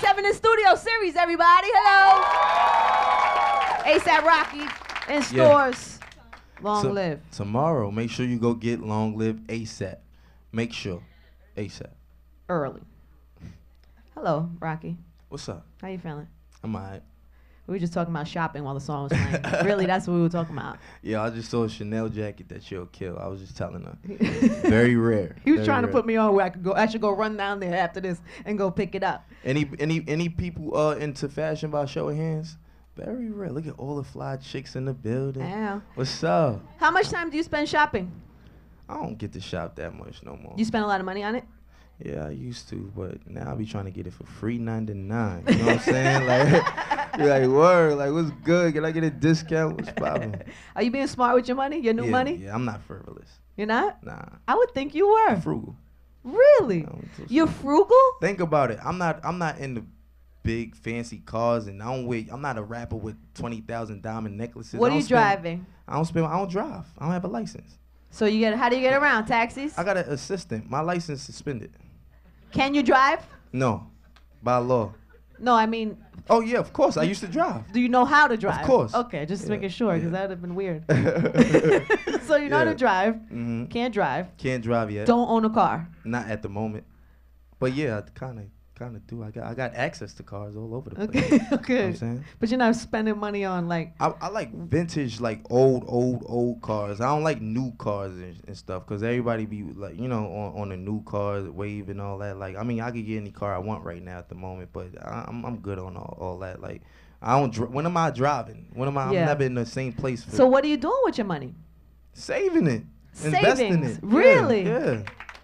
97 in studio series, everybody. Hello. ASAP Rocky in stores. Long live. Tomorrow, make sure you go get Long Live ASAP. Make sure. ASAP. Early. Hello, Rocky. What's up? How you feeling? I'm all right. We were just talking about shopping while the song was playing. Really, that's what we were talking about. Yeah, I just saw a Chanel jacket that you'll kill. I was just telling her. Very rare. He was trying to put me on where I should go run down there after this and go pick it up. Any people into fashion by show of hands? Very rare. Look at all the fly chicks in the building. Yeah. What's up? How much time do you spend shopping? I don't get to shop that much no more. You spend a lot of money on it? Yeah, I used to, but now I be trying to get it for free $99. You know what I'm saying? Like, you're like, word, like, what's good? Can I get a discount? What's poppin'? Are you being smart with your money? Your new money? Yeah, I'm not frivolous. You're not? Nah. I would think you were. I'm frugal. Really? You're frugal? Think about it. I'm not into big fancy cars, and I'm not a rapper with 20,000 diamond necklaces. What are you driving? I don't drive. I don't have a license. So how do you get around? Taxis? I got an assistant. My license suspended. Can you drive? No, by law. No, I mean. Oh yeah, of course. I used to drive. Do you know how to drive? Of course. Okay, just making sure, because that would have been weird. So you know how to drive. Mm-hmm. Can't drive. Can't drive yet. Don't own a car. Not at the moment. But yeah, I kind of do. I got access to cars all over the place. Okay, You know okay. what I'm saying? But you're not spending money on like. I like vintage, like old cars. I don't like new cars and stuff, because everybody be like, you know, on the new cars, wave and all that. Like, I mean, I could get any car I want right now at the moment, but I'm good on all that. Like, I don't. When am I driving? When am I? Yeah. I'm never in the same place. So what are you doing with your money? Saving it. Savings. Investing it. Really? Yeah.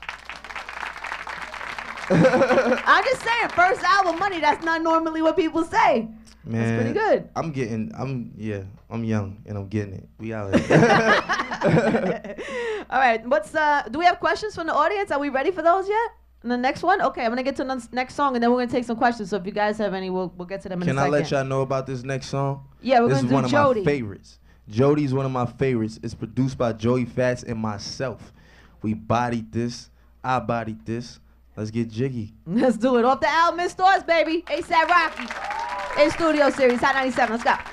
I'm just saying, first album money, that's not normally what people say. Man, that's pretty good. I'm young and I'm getting it. We out here. All right, do we have questions from the audience? Are we ready for those yet? And the next one? Okay, I'm gonna get to the next song and then we're gonna take some questions. So if you guys have any, we'll get to them in a second. Can I let y'all know about this next song? Yeah, we're gonna do Jody. This is one of my favorites. Jody's one of my favorites. It's produced by Joey Fats and myself. We bodied this. I bodied this. Let's get jiggy. Let's do it. Off the album in stores, baby. ASAP Rocky. In studio series. Hot 97. Let's go.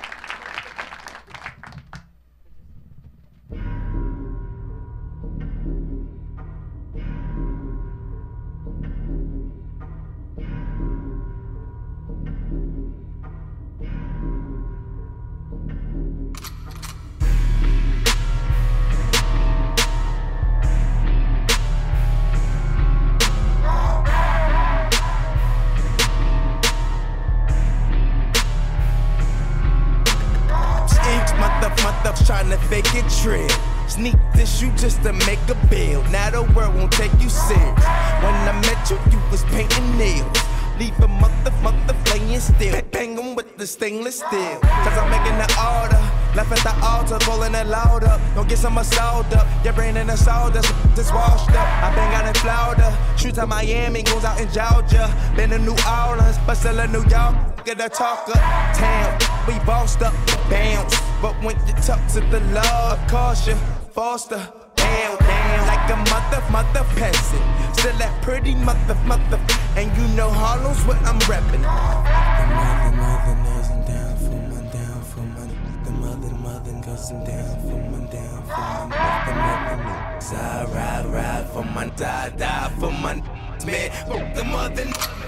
Trying to fake it trip. Sneak this you just to make a bill. Now the world won't take you serious. When I met you, you was painting nails. Leave a mother playing still. Bang 'em with the stainless steel. Cause I'm making the order. Left at the altar, calling it loud up. Don't get some sold up. Your brain in the soda, just washed up. I been out in Florida. Shoot to Miami, goes out in Georgia. Been to New Orleans, but still in New York. Get a talker. Town, we bossed up, bounce. But when you talk to the Lord, caution, foster, down, like a mother peasant. Still that pretty mother, and you know Harlem's what I'm reppin'. The mother doesn't down for my, the mother doesn't down for my, so I ride for my, die for my, man, the mother.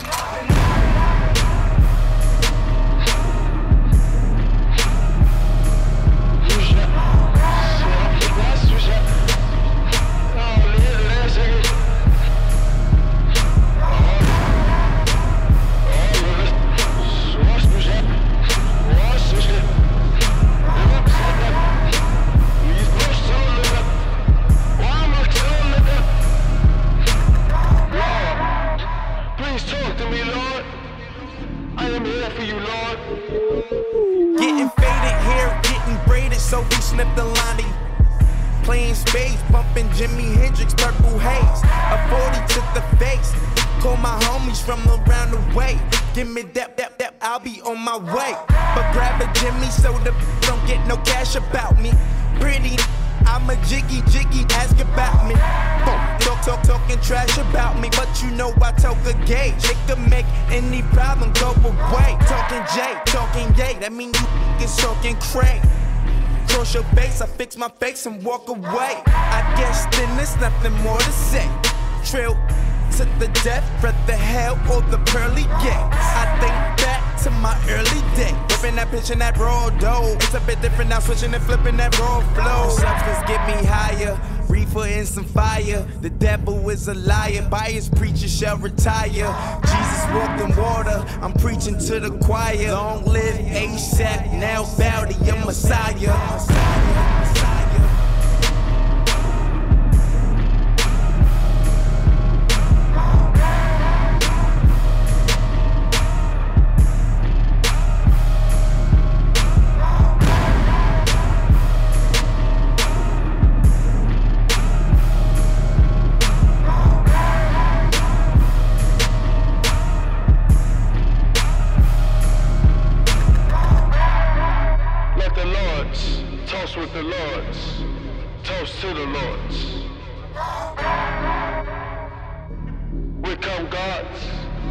Getting faded hair, getting braided, so we snipped the line. Playing spades, bumping Jimi Hendrix, purple haze. A 40 to the face. Call my homies from around the way. Give me that, I'll be on my way. But grab a Jimmy so the don't get no cash about me. Pretty, I'm a jiggy, ask about me. Talking trash about me, but you know I talk a gauge. It can make any problem go away. Talking J, talking yay, that mean you is talking cray. Cross your face, I fix my face and walk away. I guess then there's nothing more to say. Trail to the death, breath the hell, or the pearly gates. I think back to my early days. Whipping that pitch and that raw dough. It's a bit different now, switching and flipping that raw flow. Substance get me higher, reefer and some fire. The devil is a liar, bias preachers shall retire. Jesus walked in water, I'm preaching to the choir. Long live ASAP, now bow to your Messiah. Toast with the Lords, toast to the Lords. We come gods,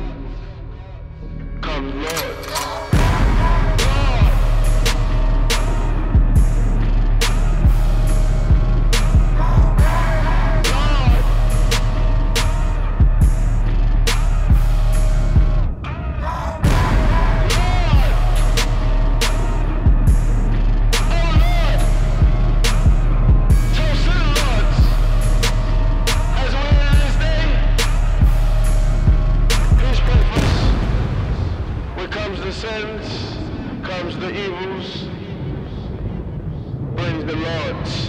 come Lords. Sins comes the evils, brings the Lords.